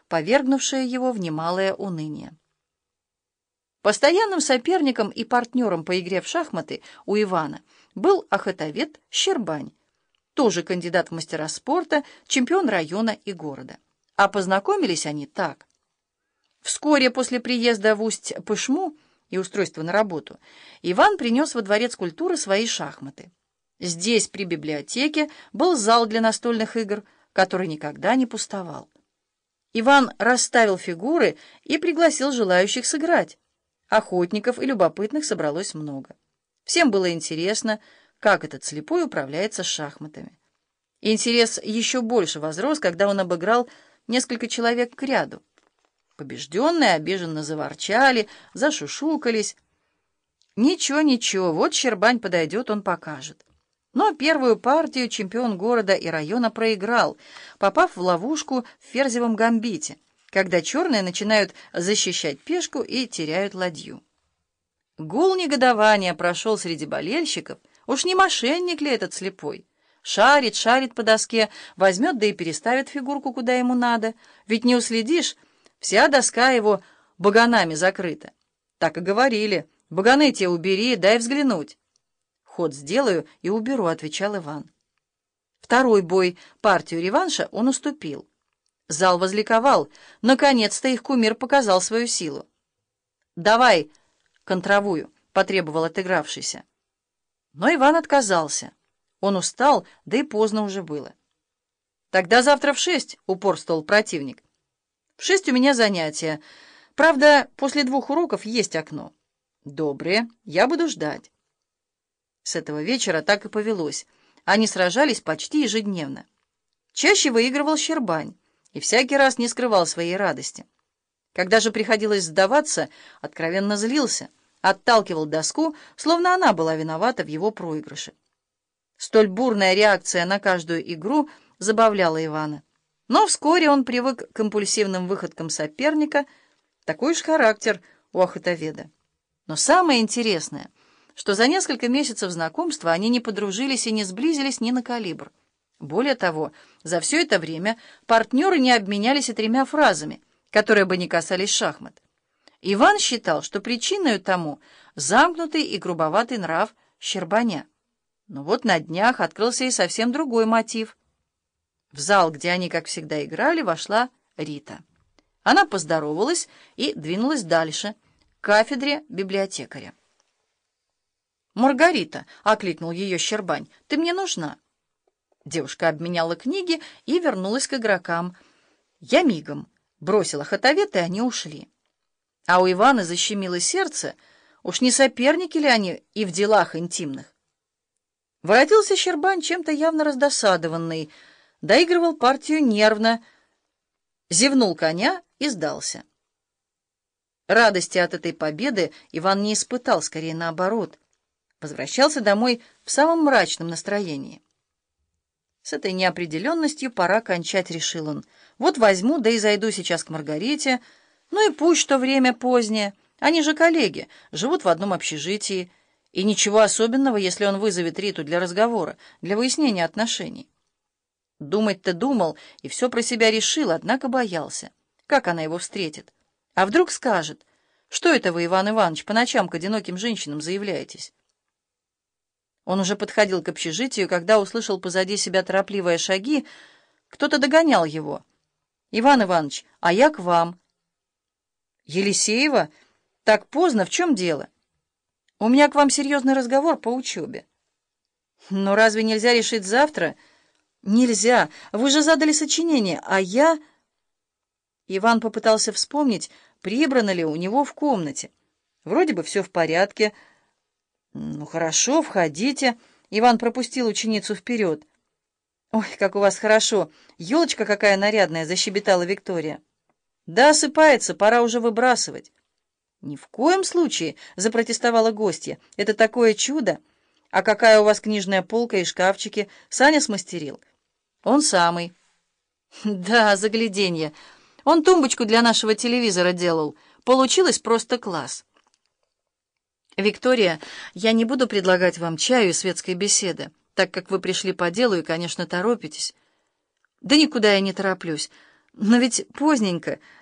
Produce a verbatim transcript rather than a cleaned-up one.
повергнувшее его в немалое уныние. Постоянным соперником и партнером по игре в шахматы у Ивана был охотовед Щербань, тоже кандидат в мастера спорта, чемпион района и города. А познакомились они так. Вскоре после приезда в Усть-Пышму и устройства на работу Иван принес во Дворец культуры свои шахматы. Здесь, при библиотеке, был зал для настольных игр, который никогда не пустовал. Иван расставил фигуры и пригласил желающих сыграть. Охотников и любопытных собралось много. Всем было интересно, как этот слепой управляется с шахматами. Интерес еще больше возрос, когда он обыграл несколько человек кряду. Побежденные обиженно заворчали, зашушукались. Ничего, ничего, вот Щербань подойдет, он покажет. Но первую партию чемпион города и района проиграл, попав в ловушку в ферзевом гамбите, когда черные начинают защищать пешку и теряют ладью. Гул негодования прошел среди болельщиков. Уж не мошенник ли этот слепой? Шарит, шарит по доске, возьмет да и переставит фигурку куда ему надо. Ведь не уследишь, вся доска его баганами закрыта. Так и говорили: баганы те убери, дай взглянуть. Ход сделаю и уберу, отвечал Иван. Второй бой, партию реванша, он уступил. Зал возликовал. Наконец-то их кумир показал свою силу. «Давай контровую», — потребовал отыгравшийся. Но Иван отказался. Он устал, да и поздно уже было. «Тогда завтра в шесть», — упорствовал противник. «В шесть у меня занятия. Правда, после двух уроков есть окно». «Добрые, я буду ждать». С этого вечера так и повелось. Они сражались почти ежедневно. Чаще выигрывал Щербань и всякий раз не скрывал своей радости. Когда же приходилось сдаваться, откровенно злился, отталкивал доску, словно она была виновата в его проигрыше. Столь бурная реакция на каждую игру забавляла Ивана. Но вскоре он привык к импульсивным выходкам соперника. Такой уж характер у охотоведа. Но самое интересное, что за несколько месяцев знакомства они не подружились и не сблизились ни на калибр. Более того, за все это время партнеры не обменялись и тремя фразами, которые бы не касались шахмат. Иван считал, что причиной тому замкнутый и грубоватый нрав Щербаня. Но вот на днях открылся и совсем другой мотив. В зал, где они, как всегда, играли, вошла Рита. Она поздоровалась и двинулась дальше, к кафедре библиотекаря. «Маргарита», — окликнул ее Щербань, — «ты мне нужна». Девушка обменяла книги и вернулась к игрокам. Я мигом бросила охотовед, и они ушли. А у Ивана защемило сердце, уж не соперники ли они и в делах интимных. Воротился Щербань чем-то явно раздосадованный, доигрывал партию нервно, зевнул коня и сдался. Радости от этой победы Иван не испытал, скорее наоборот. Возвращался домой в самом мрачном настроении. С этой неопределенностью пора кончать, решил он. Вот возьму, да и зайду сейчас к Маргарите. Ну и пусть что время позднее. Они же коллеги, живут в одном общежитии. И ничего особенного, если он вызовет Риту для разговора, для выяснения отношений. Думать-то думал и все про себя решил, однако боялся. Как она его встретит? А вдруг скажет: «Что это вы, Иван Иванович, по ночам к одиноким женщинам заявляетесь?» Он уже подходил к общежитию, когда услышал позади себя торопливые шаги. Кто-то догонял его. «Иван Иванович, а я к вам». «Елисеева? Так поздно, в чем дело?» «У меня к вам серьезный разговор по учебе». «Но разве нельзя решить завтра?» «Нельзя. Вы же задали сочинение, а я...» Иван попытался вспомнить, прибрано ли у него в комнате. Вроде бы все в порядке. «Ну, хорошо, входите». Иван пропустил ученицу вперед. «Ой, как у вас хорошо! Елочка какая нарядная!» — защебетала Виктория. «Да, осыпается, пора уже выбрасывать». «Ни в коем случае!» — запротестовала гостья. «Это такое чудо! А какая у вас книжная полка и шкафчики? Саня смастерил?» «Он самый». «Да, загляденье. Он тумбочку для нашего телевизора делал. Получилось просто класс». «Виктория, я не буду предлагать вам чаю и светской беседы, так как вы пришли по делу и, конечно, торопитесь». «Да никуда я не тороплюсь. Но ведь поздненько,